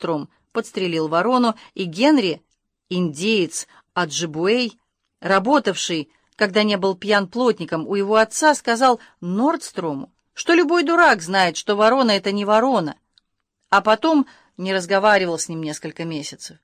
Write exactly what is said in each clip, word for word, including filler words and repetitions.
Нордстром подстрелил ворону, и Генри, индеец Аджибуэй, работавший, когда не был пьян плотником, у его отца, сказал Нордстрому, что любой дурак знает, что ворона — это не ворона, а потом не разговаривал с ним несколько месяцев.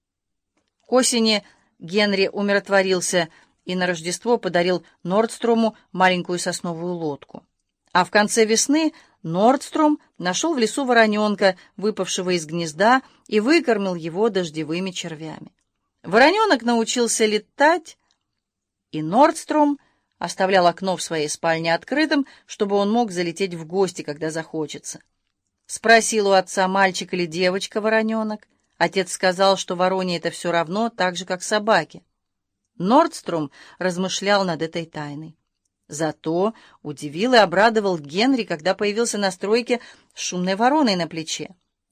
К осени Генри умиротворился и на Рождество подарил Нордстрому маленькую сосновую лодку. А в конце весны Нордстром нашел в лесу вороненка, выпавшего из гнезда, и выкормил его дождевыми червями. Вороненок научился летать, и Нордстром оставлял окно в своей спальне открытым, чтобы он мог залететь в гости, когда захочется. Спросил у отца, мальчик или девочка вороненок. Отец сказал, что вороне это все равно, так же, как собаке. Нордстром размышлял над этой тайной. Зато удивил и обрадовал Генри, когда появился на стройке с шумной вороной на плече.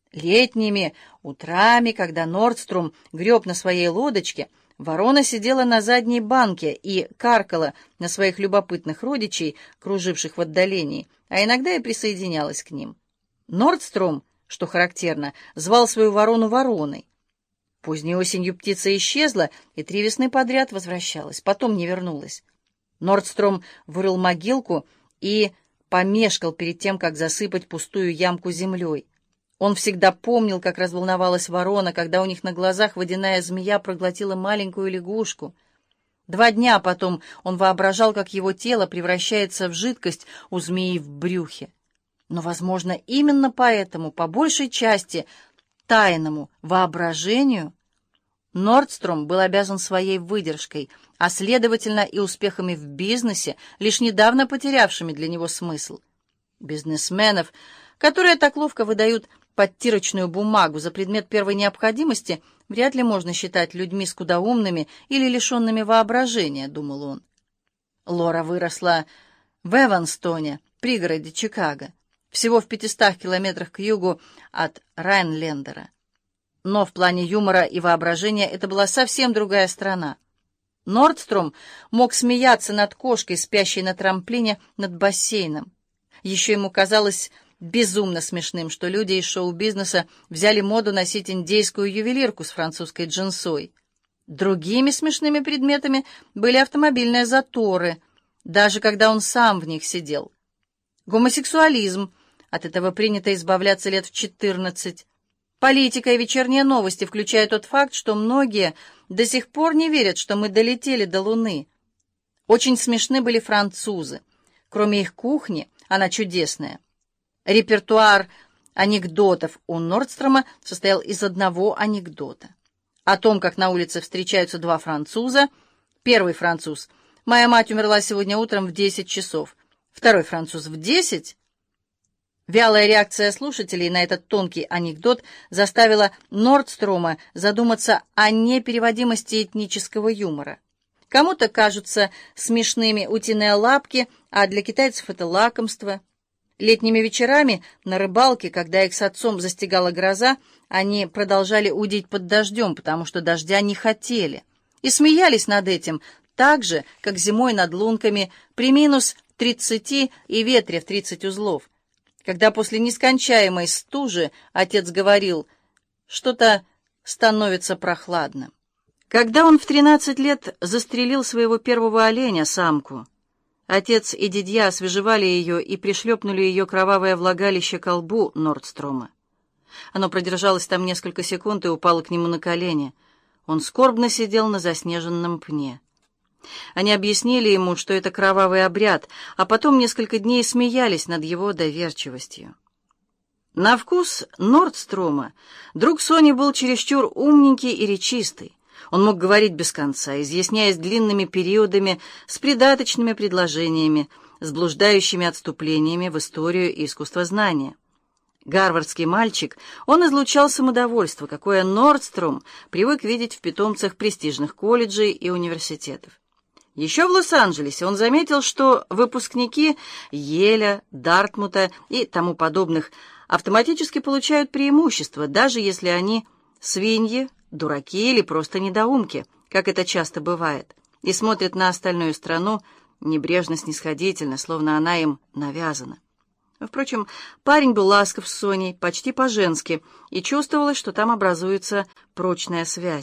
Летними утрами, когда Нордстром греб на своей лодочке, ворона сидела на задней банке и каркала на своих любопытных родичей, круживших в отдалении, а иногда и присоединялась к ним. Нордстром, что характерно, звал свою ворону вороной. Поздней осенью птица исчезла, и три весны подряд возвращалась, потом не вернулась. Нордстром вырыл могилку и помешкал перед тем, как засыпать пустую ямку землей. Он всегда помнил, как разволновалась ворона, когда у них на глазах водяная змея проглотила маленькую лягушку. Два дня потом он воображал, как его тело превращается в жидкость у змеи в брюхе. Но, возможно, именно поэтому, по большей части, тайному воображению, Нордстром был обязан своей выдержкой, а, следовательно, и успехами в бизнесе, лишь недавно потерявшими для него смысл. Бизнесменов, которые так ловко выдают подтирочную бумагу за предмет первой необходимости, вряд ли можно считать людьми скудоумными или лишенными воображения, думал он. Лора выросла в Эванстоне, пригороде Чикаго, всего в пятистах километрах к югу от Райнлендера. Но в плане юмора и воображения это была совсем другая страна. Нордстром мог смеяться над кошкой, спящей на трамплине над бассейном. Еще ему казалось безумно смешным, что люди из шоу-бизнеса взяли моду носить индейскую ювелирку с французской джинсой. Другими смешными предметами были автомобильные заторы, даже когда он сам в них сидел. Гомосексуализм, от этого принято избавляться лет в четырнадцать. Политика и вечерние новости, включая тот факт, что многие до сих пор не верят, что мы долетели до Луны. Очень смешны были французы. Кроме их кухни, она чудесная. Репертуар анекдотов у Нордстрома состоял из одного анекдота. О том, как на улице встречаются два француза. Первый француз: «Моя мать умерла сегодня утром в десять часов». Второй француз: «В десять?» Вялая реакция слушателей на этот тонкий анекдот заставила Нордстрома задуматься о непереводимости этнического юмора. Кому-то кажутся смешными утиные лапки, а для китайцев это лакомство. Летними вечерами на рыбалке, когда их с отцом застигала гроза, они продолжали удить под дождем, потому что дождя не хотели, и смеялись над этим так же, как зимой над лунками при минус тридцати и ветре в тридцать узлов. Когда после нескончаемой стужи отец говорил: «Что-то становится прохладно». Когда он в тринадцать лет застрелил своего первого оленя, самку, отец и дядья освежевали ее и пришлепнули ее кровавое влагалище ко лбу Нордстрома. Оно продержалось там несколько секунд и упало к нему на колени. Он скорбно сидел на заснеженном пне. Они объяснили ему, что это кровавый обряд, а потом несколько дней смеялись над его доверчивостью. На вкус Нордстрома друг Сони был чересчур умненький и речистый. Он мог говорить без конца, изъясняясь длинными периодами, с придаточными предложениями, с блуждающими отступлениями в историю и искусствознание. Гарвардский мальчик, он излучал самодовольство, какое Нордстром привык видеть в питомцах престижных колледжей и университетов. Еще в Лос-Анджелесе он заметил, что выпускники Йеля, Дартмута и тому подобных автоматически получают преимущество, даже если они свиньи, дураки или просто недоумки, как это часто бывает, и смотрят на остальную страну небрежно-снисходительно, словно она им навязана. Впрочем, парень был ласков с Соней, почти по-женски, и чувствовалось, что там образуется прочная связь.